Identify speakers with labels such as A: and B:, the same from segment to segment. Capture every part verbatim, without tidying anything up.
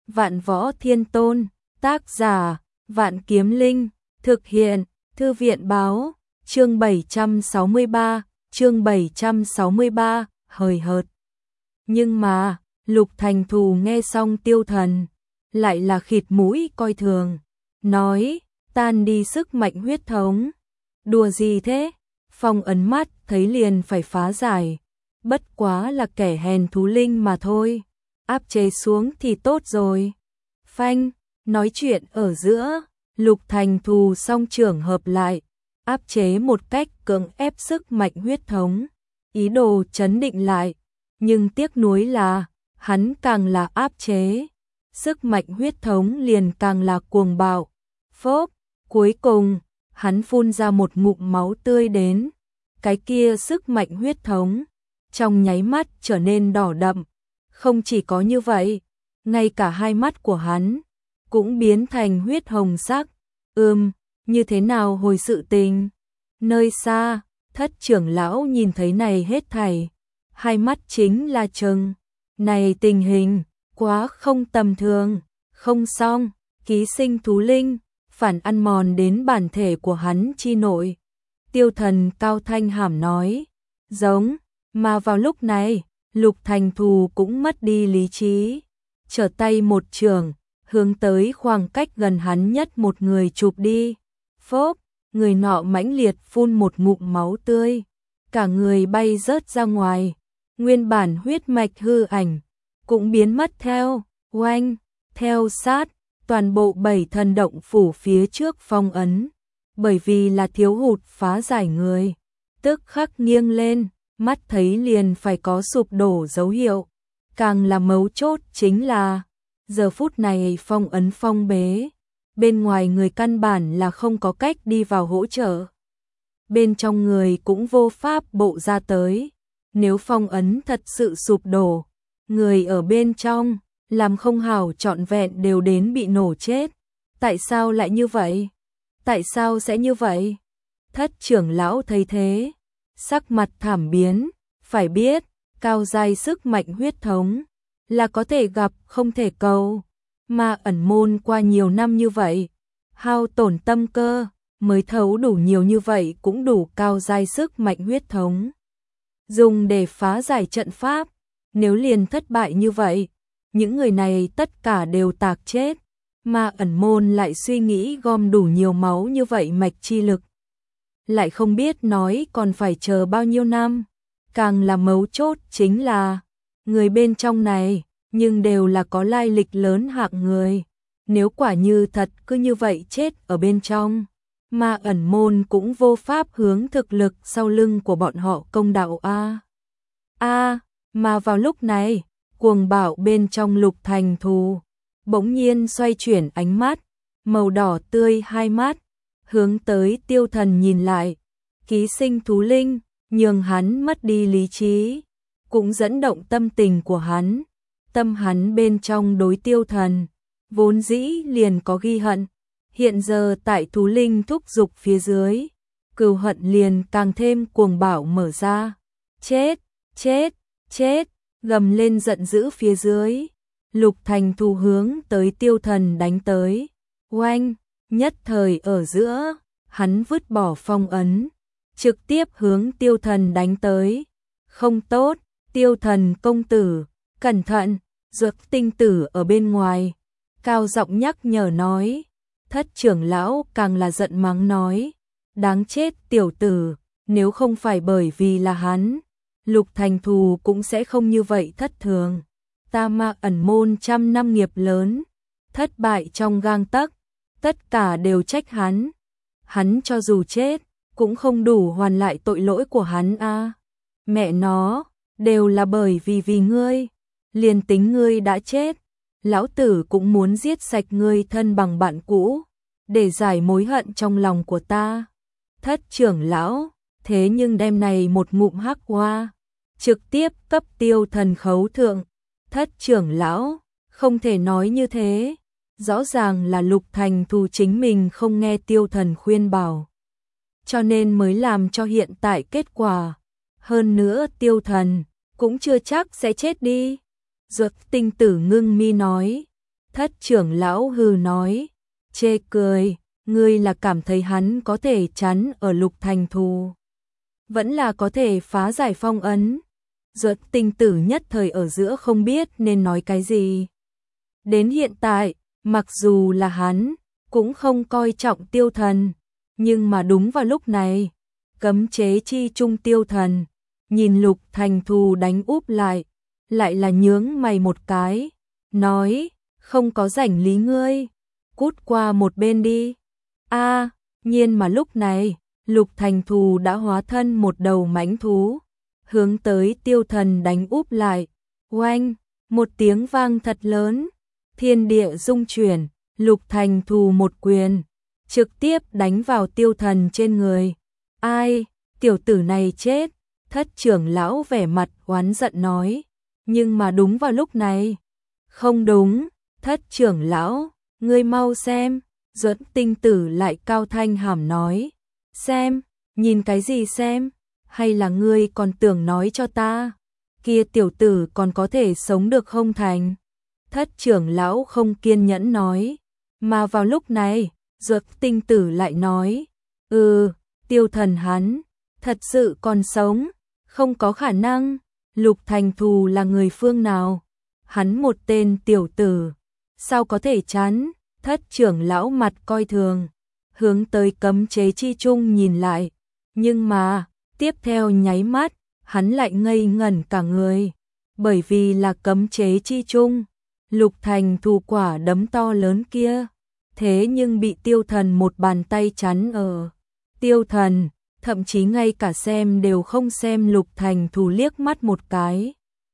A: Vạn Võ Thiên Tôn, tác giả, Vạn Kiếm Linh, thực hiện, Thư viện báo, chương bảy trăm sáu mươi ba, chương bảy trăm sáu mươi ba, hời hợt. Nhưng mà, Lục Thành Thù nghe xong Tiêu Thần, lại là khịt mũi coi thường, nói, tan đi sức mạnh huyết thống. Đùa gì thế? Phong ấn mắt thấy liền phải phá giải, bất quá là kẻ hèn thú linh mà thôi, áp chế xuống thì tốt rồi. Phanh, nói chuyện ở giữa, Lục Thành Thù song trưởng hợp lại, áp chế một cách cưỡng ép sức mạnh huyết thống, ý đồ trấn định lại, nhưng tiếc nuối là, hắn càng là áp chế, sức mạnh huyết thống liền càng là cuồng bạo. Phốp, cuối cùng, hắn phun ra một ngụm máu tươi đến, cái kia sức mạnh huyết thống, trong nháy mắt trở nên đỏ đậm. Không chỉ có như vậy, ngay cả hai mắt của hắn cũng biến thành huyết hồng sắc. Ừm, như thế nào hồi sự tình? Nơi xa, Thất trưởng lão nhìn thấy này hết thảy, hai mắt chính là trừng. Này tình hình, quá không tầm thường, không xong, ký sinh thú linh, phản ăn mòn đến bản thể của hắn chi nội. Tiêu Thần cao thanh hàm nói, giống, mà vào lúc này, Lục Thành Thù cũng mất đi lý trí, trở tay một trường, hướng tới khoảng cách gần hắn nhất một người chụp đi. Phốp, người nọ mãnh liệt phun một ngụm máu tươi, cả người bay rớt ra ngoài, nguyên bản huyết mạch hư ảnh cũng biến mất theo. Oanh, theo sát, toàn bộ bảy thần động phủ phía trước phong ấn, bởi vì là thiếu hụt phá giải người, tức khắc nghiêng lên, mắt thấy liền phải có sụp đổ dấu hiệu. Càng là mấu chốt chính là, giờ phút này phong ấn phong bế, bên ngoài người căn bản là không có cách đi vào hỗ trợ. Bên trong người cũng vô pháp bộ ra tới, nếu phong ấn thật sự sụp đổ, người ở bên trong, làm không hảo trọn vẹn đều đến bị nổ chết. Tại sao lại như vậy? Tại sao sẽ như vậy? Thất trưởng lão thấy thế, sắc mặt thảm biến, phải biết, cao giai sức mạnh huyết thống, là có thể gặp không thể cầu, mà ẩn môn qua nhiều năm như vậy, hao tổn tâm cơ, mới thấu đủ nhiều như vậy cũng đủ cao giai sức mạnh huyết thống. Dùng để phá giải trận pháp, nếu liền thất bại như vậy, những người này tất cả đều tạc chết, mà ẩn môn lại suy nghĩ gom đủ nhiều máu như vậy mạch chi lực. Lại không biết nói còn phải chờ bao nhiêu năm, càng là mấu chốt chính là, người bên trong này, nhưng đều là có lai lịch lớn hạng người, nếu quả như thật cứ như vậy chết ở bên trong, mà ẩn môn cũng vô pháp hướng thực lực sau lưng của bọn họ công đạo a. A, mà vào lúc này, cuồng bạo bên trong Lục Thành Thù, bỗng nhiên xoay chuyển ánh mắt, màu đỏ tươi hai mắt, hướng tới Tiêu Thần nhìn lại, ký sinh thú linh, nhường hắn mất đi lý trí, cũng dẫn động tâm tình của hắn, tâm hắn bên trong đối Tiêu Thần, vốn dĩ liền có ghi hận, hiện giờ tại thú linh thúc dục phía dưới, cừu hận liền càng thêm cuồng bạo mở ra, chết, chết, chết, gầm lên giận dữ phía dưới, Lục Thành Thù hướng tới Tiêu Thần đánh tới. Oanh, nhất thời ở giữa, hắn vứt bỏ phong ấn, trực tiếp hướng Tiêu Thần đánh tới. Không tốt, Tiêu Thần công tử, cẩn thận, Dược tinh tử ở bên ngoài, cao giọng nhắc nhở nói. Thất trưởng lão càng là giận mắng nói, đáng chết tiểu tử, nếu không phải bởi vì là hắn, Lục Thành Thù cũng sẽ không như vậy thất thường. Ta ma ẩn môn trăm năm nghiệp lớn, thất bại trong gang tấc, tất cả đều trách hắn. Hắn cho dù chết, cũng không đủ hoàn lại tội lỗi của hắn a. À. Mẹ nó, đều là bởi vì vì ngươi, liền tính ngươi đã chết, lão tử cũng muốn giết sạch ngươi thân bằng bạn cũ, để giải mối hận trong lòng của ta. Thất trưởng lão, thế nhưng đêm này một ngụm hắc hoa, trực tiếp cấp Tiêu Thần khấu thượng. Thất trưởng lão, không thể nói như thế, rõ ràng là Lục Thành Thù chính mình không nghe Tiêu Thần khuyên bảo, cho nên mới làm cho hiện tại kết quả. Hơn nữa Tiêu Thần cũng chưa chắc sẽ chết đi. Dược tinh tử ngưng mi nói, Thất trưởng lão hừ nói, chê cười, ngươi là cảm thấy hắn có thể chắn ở Lục Thành Thù, vẫn là có thể phá giải phong ấn. Duật Tinh Tử nhất thời ở giữa không biết nên nói cái gì. Đến hiện tại, mặc dù là hắn, cũng không coi trọng Tiêu Thần, nhưng mà đúng vào lúc này, cấm chế chi trung Tiêu Thần, nhìn Lục Thành Thù đánh úp lại, lại là nhướng mày một cái, nói, không có rảnh lý ngươi, cút qua một bên đi. A, nhiên mà lúc này, Lục Thành Thù đã hóa thân một đầu mãnh thú, hướng tới Tiêu Thần đánh úp lại. Oanh, một tiếng vang thật lớn, thiên địa rung chuyển, Lục Thành Thù một quyền, trực tiếp đánh vào Tiêu Thần trên người. Ai, tiểu tử này chết, thất trưởng lão vẻ mặt oán giận nói. Nhưng mà đúng vào lúc này, không đúng, thất trưởng lão, ngươi mau xem, Duật Tinh Tử lại cao thanh hàm nói. Xem, nhìn cái gì xem, hay là ngươi còn tưởng nói cho ta, kia tiểu tử còn có thể sống được không thành? Thất trưởng lão không kiên nhẫn nói, mà vào lúc này, Duật Tinh Tử lại nói, ừ, Tiêu Thần hắn, thật sự còn sống, không có khả năng, Lục Thành Thù là người phương nào? Hắn một tên tiểu tử, sao có thể chán? Thất trưởng lão mặt coi thường, hướng tới cấm chế chi trung nhìn lại, nhưng mà, tiếp theo nháy mắt, hắn lại ngây ngẩn cả người, bởi vì là cấm chế chi trung, Lục Thành Thù quả đấm to lớn kia, thế nhưng bị Tiêu Thần một bàn tay chắn ở. Tiêu Thần, thậm chí ngay cả xem đều không xem Lục Thành Thù liếc mắt một cái.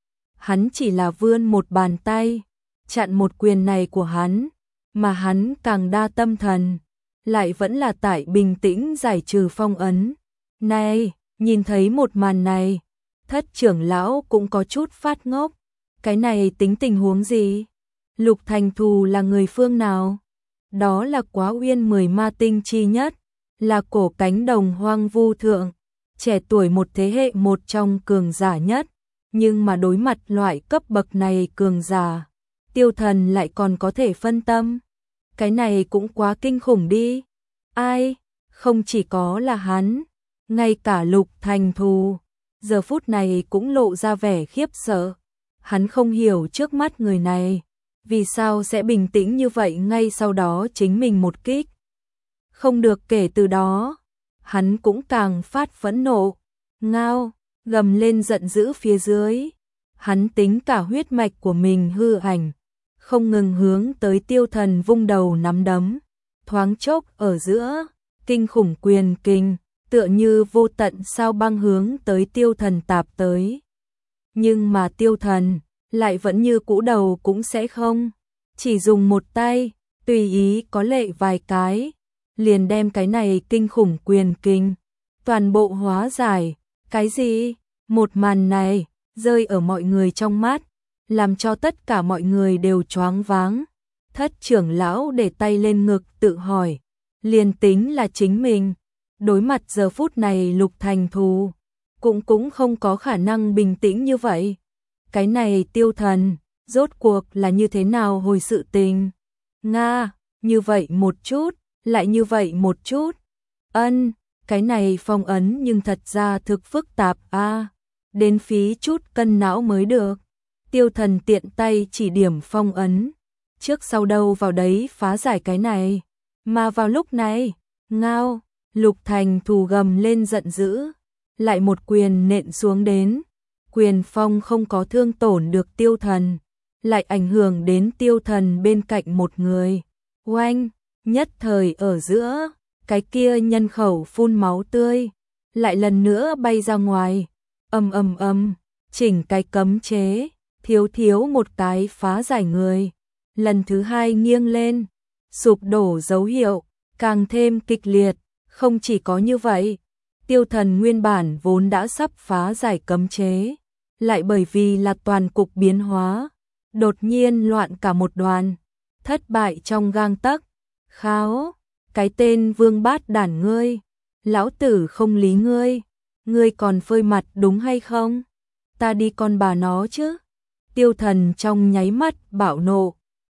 A: Hắn chỉ là vươn một bàn tay, chặn một quyền này của hắn, mà hắn càng đa tâm thần, lại vẫn là tại bình tĩnh giải trừ phong ấn. Này, nhìn thấy một màn này, thất trưởng lão cũng có chút phát ngốc, cái này tính tình huống gì? Lục Thành Thù là người phương nào? Đó là Quá Uyên mười ma tinh chi nhất, là cổ cánh đồng hoang vu thượng, trẻ tuổi một thế hệ một trong cường giả nhất, nhưng mà đối mặt loại cấp bậc này cường giả, Tiêu Thần lại còn có thể phân tâm. Cái này cũng quá kinh khủng đi. Ai, không chỉ có là hắn, ngay cả Lục Thành Thù, giờ phút này cũng lộ ra vẻ khiếp sợ. Hắn không hiểu trước mắt người này, vì sao sẽ bình tĩnh như vậy ngay sau đó chính mình một kích. Không được, kể từ đó, hắn cũng càng phát phẫn nộ, ngao, gầm lên giận dữ phía dưới. Hắn tính cả huyết mạch của mình hư ảnh, không ngừng hướng tới Tiêu Thần vung đầu nắm đấm, thoáng chốc ở giữa, kinh khủng quyền kình, tựa như vô tận sao băng hướng tới Tiêu Thần tạp tới. Nhưng mà Tiêu Thần lại vẫn như cũ đầu cũng sẽ không, chỉ dùng một tay, tùy ý có lệ vài cái, liền đem cái này kinh khủng quyền kình toàn bộ hóa giải. Cái gì? Một màn này rơi ở mọi người trong mắt, làm cho tất cả mọi người đều choáng váng. Thất trưởng lão để tay lên ngực tự hỏi, liền tính là chính mình, đối mặt giờ phút này Lục Thành Thù, cũng cũng không có khả năng bình tĩnh như vậy. Cái này Tiêu Thần, rốt cuộc là như thế nào hồi sự tình? Nga, như vậy một chút, lại như vậy một chút. Ân, cái này phong ấn nhưng thật ra thực phức tạp a, à, đến phí chút cân não mới được. Tiêu Thần tiện tay chỉ điểm phong ấn, trước sau đâu vào đấy phá giải cái này. Mà vào lúc này, ngao, Lục Thành Thù gầm lên giận dữ, lại một quyền nện xuống đến. Quyền phong không có thương tổn được Tiêu Thần, lại ảnh hưởng đến Tiêu Thần bên cạnh một người. Oanh, nhất thời ở giữa, cái kia nhân khẩu phun máu tươi, lại lần nữa bay ra ngoài. Ầm ầm ầm, chỉnh cái cấm chế, thiếu thiếu một cái phá giải người. Lần thứ hai nghiêng lên, sụp đổ dấu hiệu, càng thêm kịch liệt. Không chỉ có như vậy, Tiêu Thần nguyên bản vốn đã sắp phá giải cấm chế, lại bởi vì là toàn cục biến hóa, đột nhiên loạn cả một đoàn, thất bại trong gang tấc. Kháo, cái tên vương bát đản ngươi, lão tử không lý ngươi, ngươi còn phơi mặt đúng hay không? Ta đi con bà nó chứ. Tiêu Thần trong nháy mắt bạo nộ,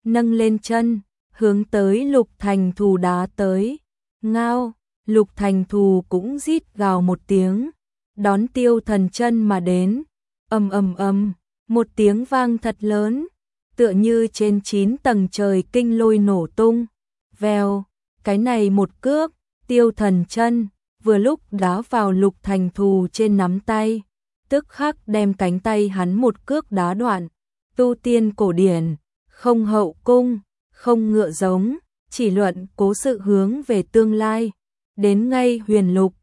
A: nâng lên chân, hướng tới Lục Thành Thù đá tới. Ngao, Lục Thành Thù cũng rít gào một tiếng, đón Tiêu Thần Chân mà đến. Ầm ầm ầm, một tiếng vang thật lớn, tựa như trên chín tầng trời kinh lôi nổ tung. Vèo, cái này một cước, Tiêu Thần Chân vừa lúc đá vào Lục Thành Thù trên nắm tay, tức khắc đem cánh tay hắn một cước đá đoạn. Tu tiên cổ điển, không hậu cung, không ngựa giống, chỉ luận cố sự hướng về tương lai. Đến ngay Huyền Lục,